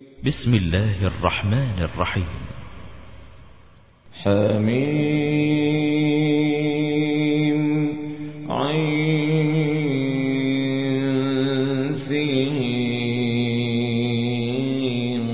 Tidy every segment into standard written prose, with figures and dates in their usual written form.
بسم الله الرحمن الرحيم. حميم عين سين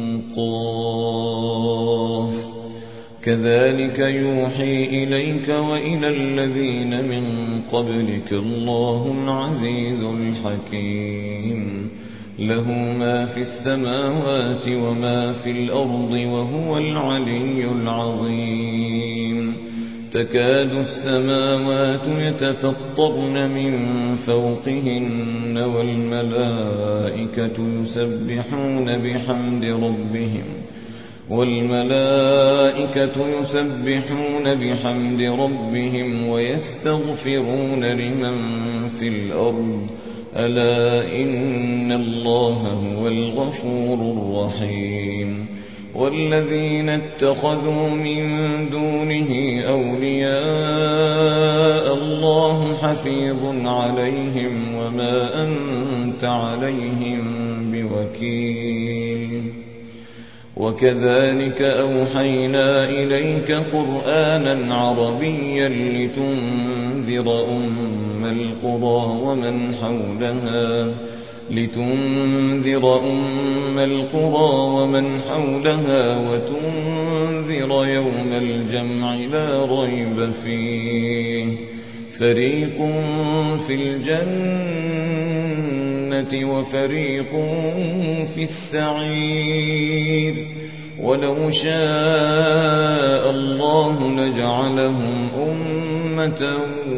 قاف كذلك يوحي إليك وإلى الذين من قبلك الله العزيز الحكيم له ما في السماوات وما في الأرض وهو العلي العظيم تكاد السماوات يتفطرن من فوقهن والملائكة يسبحون بحمد ربهم ويستغفرون لمن في الأرض ألا إن الله هو الغفور الرحيم والذين اتخذوا من دونه أولياء الله حفيظ عليهم وما أنت عليهم بوكيل وكذلك أوحينا إليك قرآنا عربيا لتنذر أم القرى ومن حولها وتنذر يوم الجمع لا ريب فيه فريق في الجنة وفريق في السعير ولو شاء الله لجعلهم أمة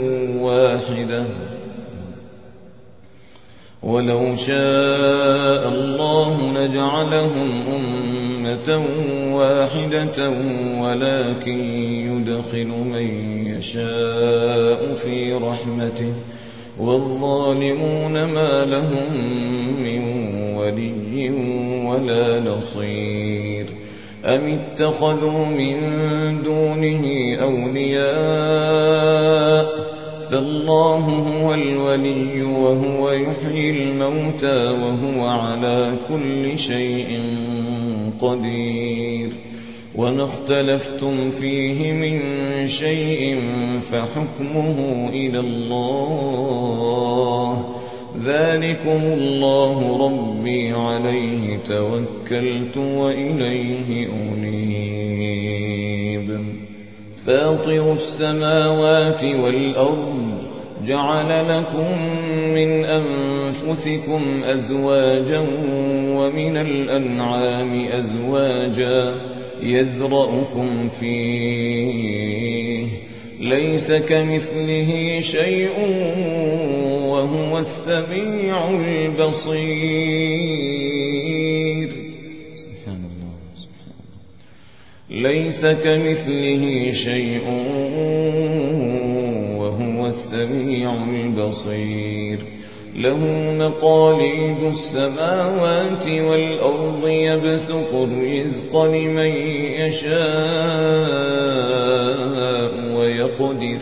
واحدة ولكن يدخل من يشاء في رحمته والظالمون ما لهم من ولي ولا نصير أم اتخذوا من دونه أولياء فالله هو الولي وهو يحيي الموتى وهو على كل شيء قدير وما اختلفتم فيه من شيء فحكمه إلى الله ذلكم الله ربي عليه توكلت وإليه أنيب فاطر السماوات والأرض جعل لكم من أنفسكم أزواجا ومن الأنعام أزواجا يذرأكم فيه ليس كمثله شيء وهو السميع البصير ليس كمثله شيء وهو السميع البصير له مقاليد السماوات والأرض يبسط الرزق لمن يشاء ويقدر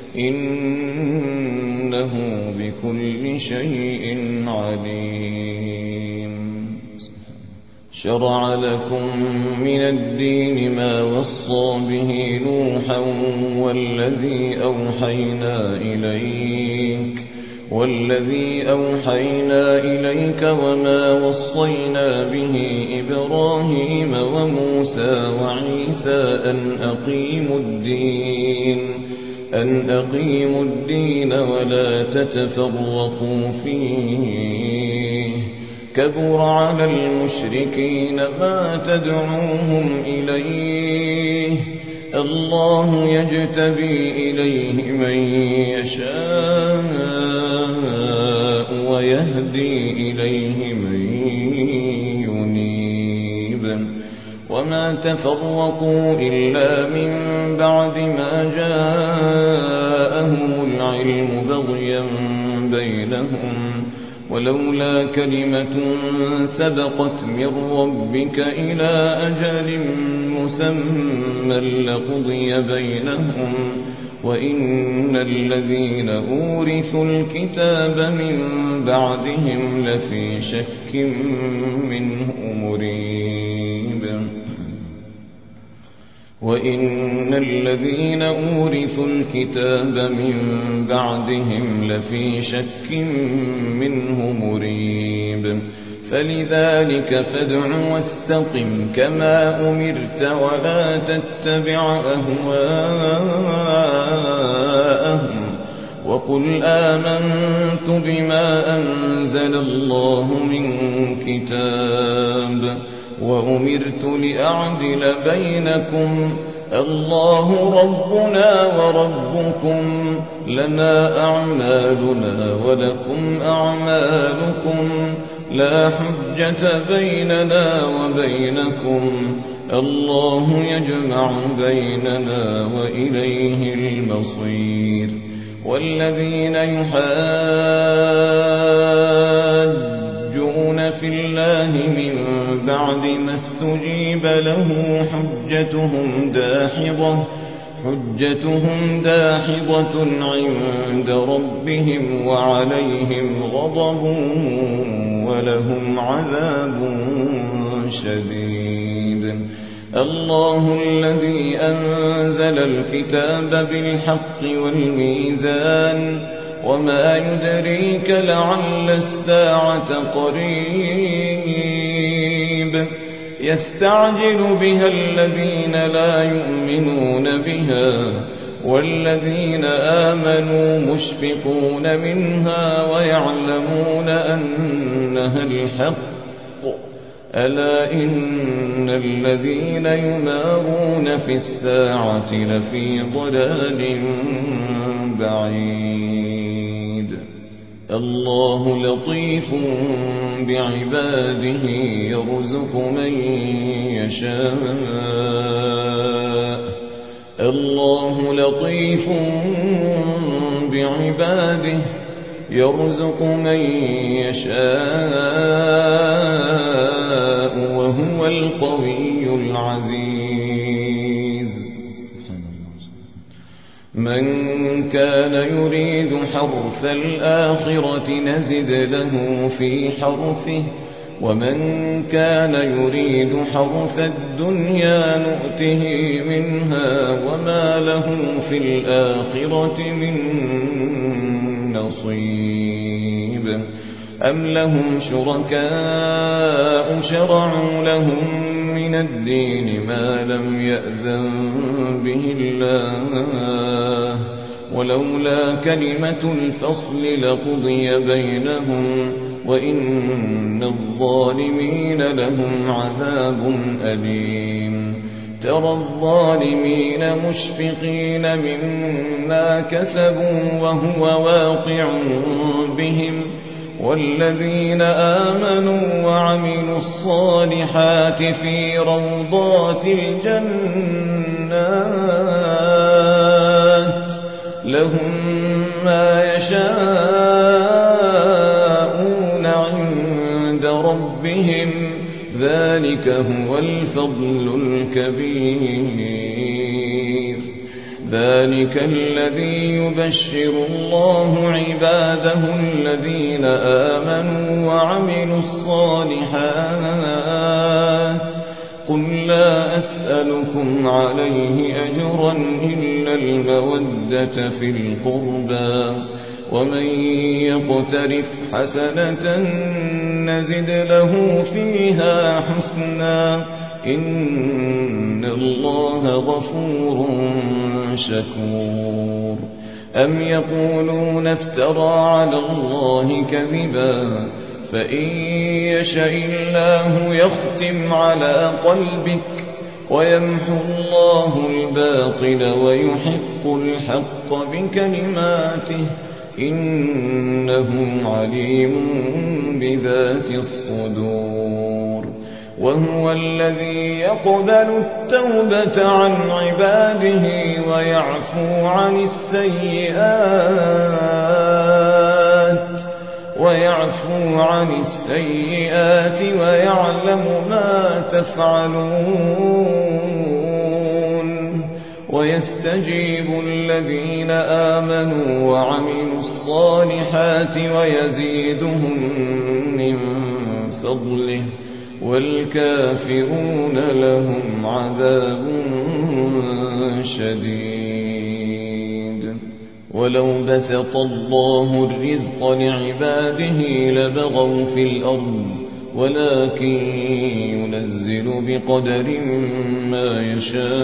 إنه بكل شيء عليم شرع لكم من الدين ما وصى به نوحا والذي أوحينا إليك وما وصينا به إبراهيم وموسى وعيسى أن أقيموا الدين ولا تتفرقوا فيه كبر على المشركين ما تدعوهم إليه الله يجتبي إليه من يشاء ويهدي إليه من ينيب وما تفرقوا إلا من بعد ما جاءهم العلم بغيا بينهم ولولا كلمة سبقت من ربك إلى أجل مسمى لقضي بينهم وإن الذين أورثوا الكتاب من بعدهم لفي شك منه مريب وإن الذين أورثوا الكتاب من بعدهم لفي شك منه مريب فلذلك فادع واستقم كما أمرت ولا تتبع أهواءهم وقل آمنت بما أنزل الله من كتاب وأمرت لأعدل بينكم الله ربنا وربكم لنا أعمالنا ولكم أعمالكم لا حجة بيننا وبينكم الله يجمع بيننا وإليه المصير والذين يحاجون في الله من بعد ما استجيب له حجتهم داحضة عند ربهم وعليهم غضب ولهم عذاب شديد الله الذي أنزل الكتاب بالحق والميزان وما يدريك لعل الساعة قريب يستعجل بها الذين لا يؤمنون بها والذين آمنوا مشفقون منها ويعلمون أنها الحق ألا إن الذين يمارون في الساعة لفي ضلال بعيد الله لطيف بعباده يرزق من يشاء الله لطيف بعباده يرزق من يشاء وهو القوي العزيز من كان يريد حرث الآخرة نزد له في حرثه ومن كان يريد حرث الدنيا نؤته منها وما له في الآخرة من نصيب أم لهم شركاء شرعوا لهم من الدين ما لم يأذن به الله ولولا كلمة الفصل لقضي بينهم وإن الظالمين لهم عذاب أليم ترى الظالمين مشفقين مما كسبوا وهو واقع بهم والذين آمنوا وعملوا الصالحات في روضات الجنات لهم ما يشاءون عند ربهم ذلك هو الفضل الكبير ذلك الذي يبشر الله عباده الذين آمنوا وعملوا الصالحات قل لا أسألكم عليه أجرا إلا المودة في القربى ومن يقترف حسنة نزد له فيها حسنا إن الله غفور شكور أم يقولون افترى على الله كذبا فإن يشاء الله يختم على قلبك ويمحو الله الباطل ويحق الحق بكلماته إنه عليم بذات الصدور وهو الذي يقبل التوبة عن عباده ويعفو عن السيئات ويعلم ما تفعلون ويستجيب الذين آمنوا وعملوا الصالحات ويزيدهم من فضله والكافرون لهم عذاب شديد. ولو بسط الله الرزق لعباده لبغوا في الأرض ولكن ينزل بقدر ما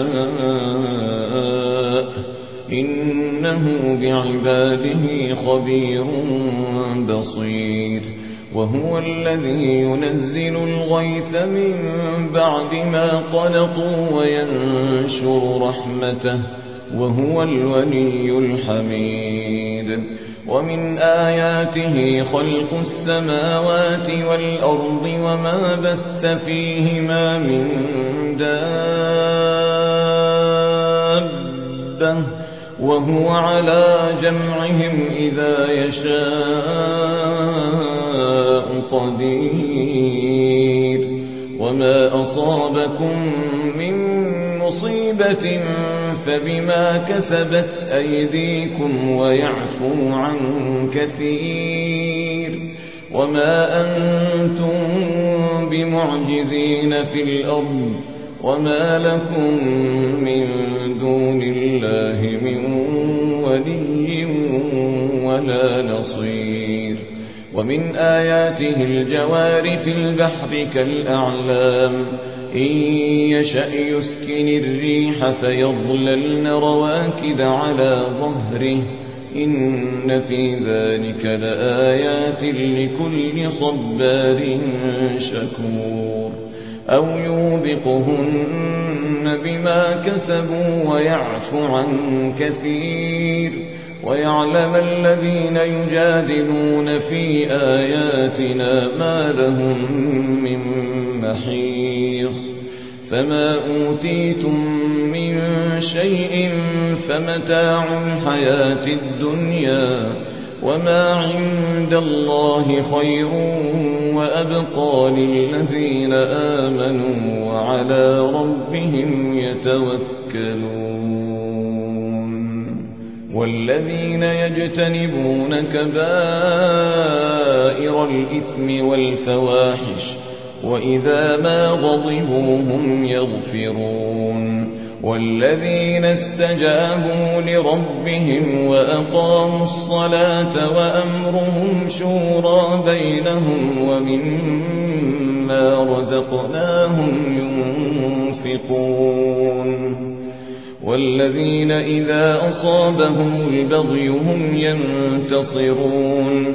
يشاء إنه بعباده خبير بصير. وهو الذي ينزل الغيث من بعد ما قنطوا وينشر رحمته وهو الولي الحميد. ومن آياته خلق السماوات والأرض وما بث فيهما من دابة وهو على جمعهم إذا يشاء قدير. وما أصابكم من مصيبة فبما كسبت أيديكم ويعفو عن كثير. وما أنتم بمعجزين في الأرض وما لكم من دون الله من ولي ولا نصير. ومن آياته الجوار في البحر كالأعلام إن يشأ يسكن الريح فيظللن رواكد على ظهره إن في ذلك لآيات لكل صبار شكور. أو يوبقهن بما كسبوا ويعفو عن كثير. ويعلم الذين يجادلون في آياتنا ما لهم من محيص. فما أوتيتم من شيء فمتاع الحياة الدنيا وما عند الله خير وأبقى للذين آمنوا وعلى ربهم يتوكلون. والذين يجتنبون كبائر الإثم والفواحش وإذا ما غضبوا هم يغفرون. والذين استجابوا لربهم وأقاموا الصلاة وأمرهم شورى بينهم ومما رزقناهم ينفقون. والذين إذا أصابهم البغي هم ينتصرون.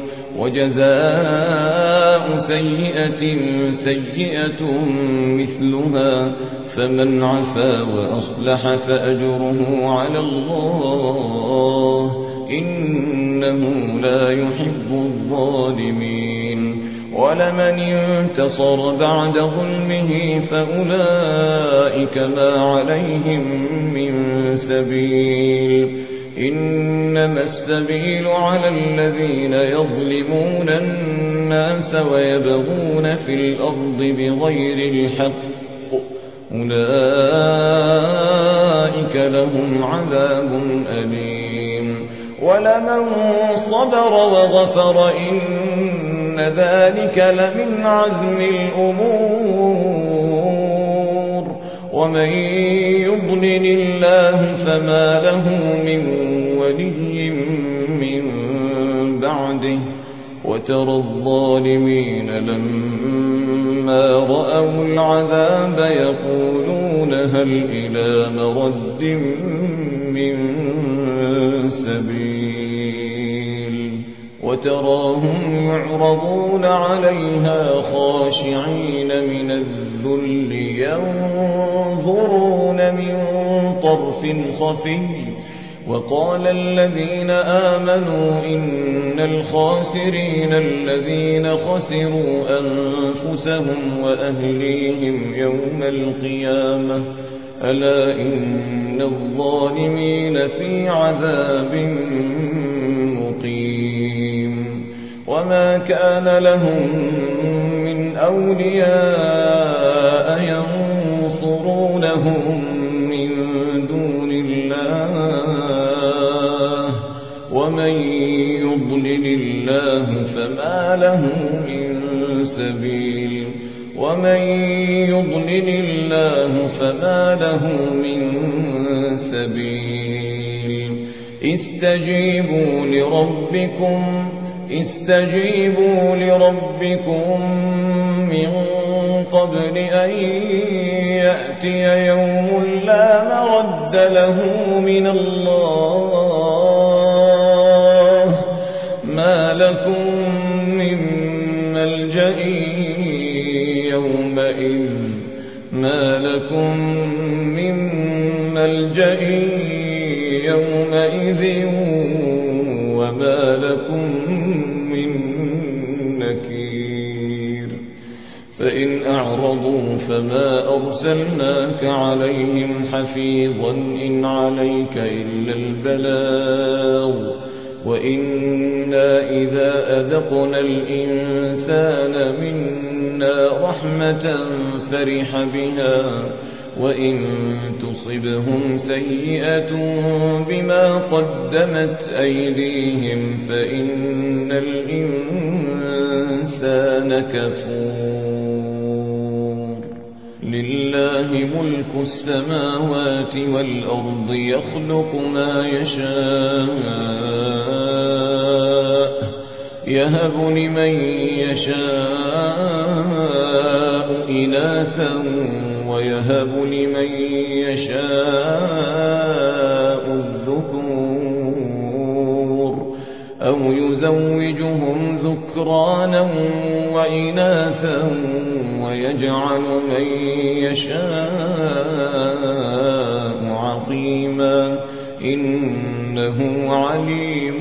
وجزاء سيئة سيئة مثلها فمن عفا وأصلح فأجره على الله إنه لا يحب الظالمين. ولمن انتصر بعد ظلمه فأولئك ما عليهم من سبيل إنما السبيل على الذين يظلمون الناس ويبغون في الأرض بغير الحق أولئك لهم عذاب أليم. ولمن صبر وغفر إن ذلك لمن عزم الأمور. ومن يضلل الله فما له من ولي من بعده. وترى الظالمين لما رأوا العذاب يقولون هل إلى مرد من سبيل. وتراهم يعرضون عليها خاشعين من الذل ينظرون من طرف خفي. وقال الذين آمنوا إن الخاسرين الذين خسروا أنفسهم وأهليهم يوم القيامة ألا إن الظالمين في عذاب مقيم. وما كان لهم من أولياء ينصرونهم من دون الله ومن يضلل الله فما له من سبيل. ومن يضلل الله فما له من سبيل استجيبوا لربكم من قبل أن يأتي يوم لا مرد له من الله ما لكم من ملجأ يومئذ وما لكم من نكير فإن أعرضوا فما أرسلناك عليهم حفيظا إن عليك إلا البلاغ وإنا إذا أذقنا الإنسان منا رحمة فرح بها وإن تصبهم سيئة بما قدمت أيديهم فإن الإنسان كفور لله ملك السماوات والأرض يخلق ما يشاء يهب لمن يشاء إناثا ويهب لمن يشاء الذكور أو يزوجهم ذكرانا وإناثا ويجعل من يشاء عقيما إنه عليم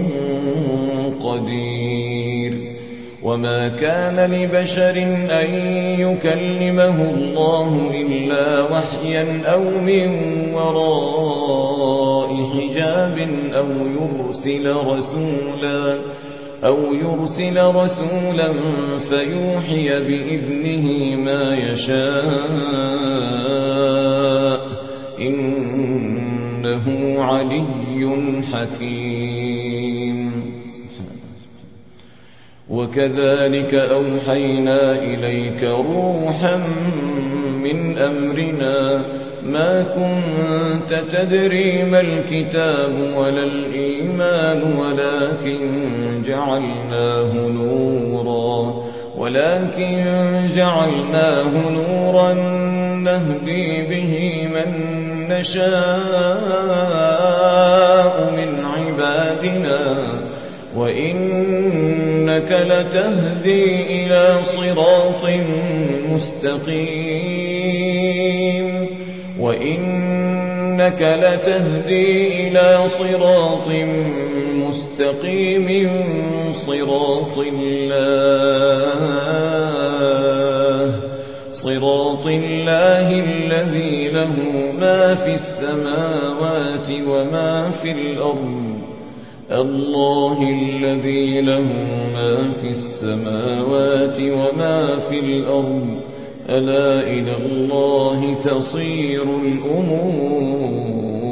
قدير وما كان لبشر أن يكلمه الله إلا وحيا أو من وراء حجاب أو يرسل رسولا فيوحي بإذنه ما يشاء إنه علي حكيم وكذلك أوحينا إليك روحا من أمرنا ما كنت تدري ما الكتاب ولا الإيمان ولكن جعلناه نورا نهدي به من نشاء من عبادنا وإنك لتهدي إلى صراط مستقيم صراط الله الذي له ما في السماوات وما في الأرض الله الذي له ما في السماوات وما في الأرض ألا إلى الله تصير الأمور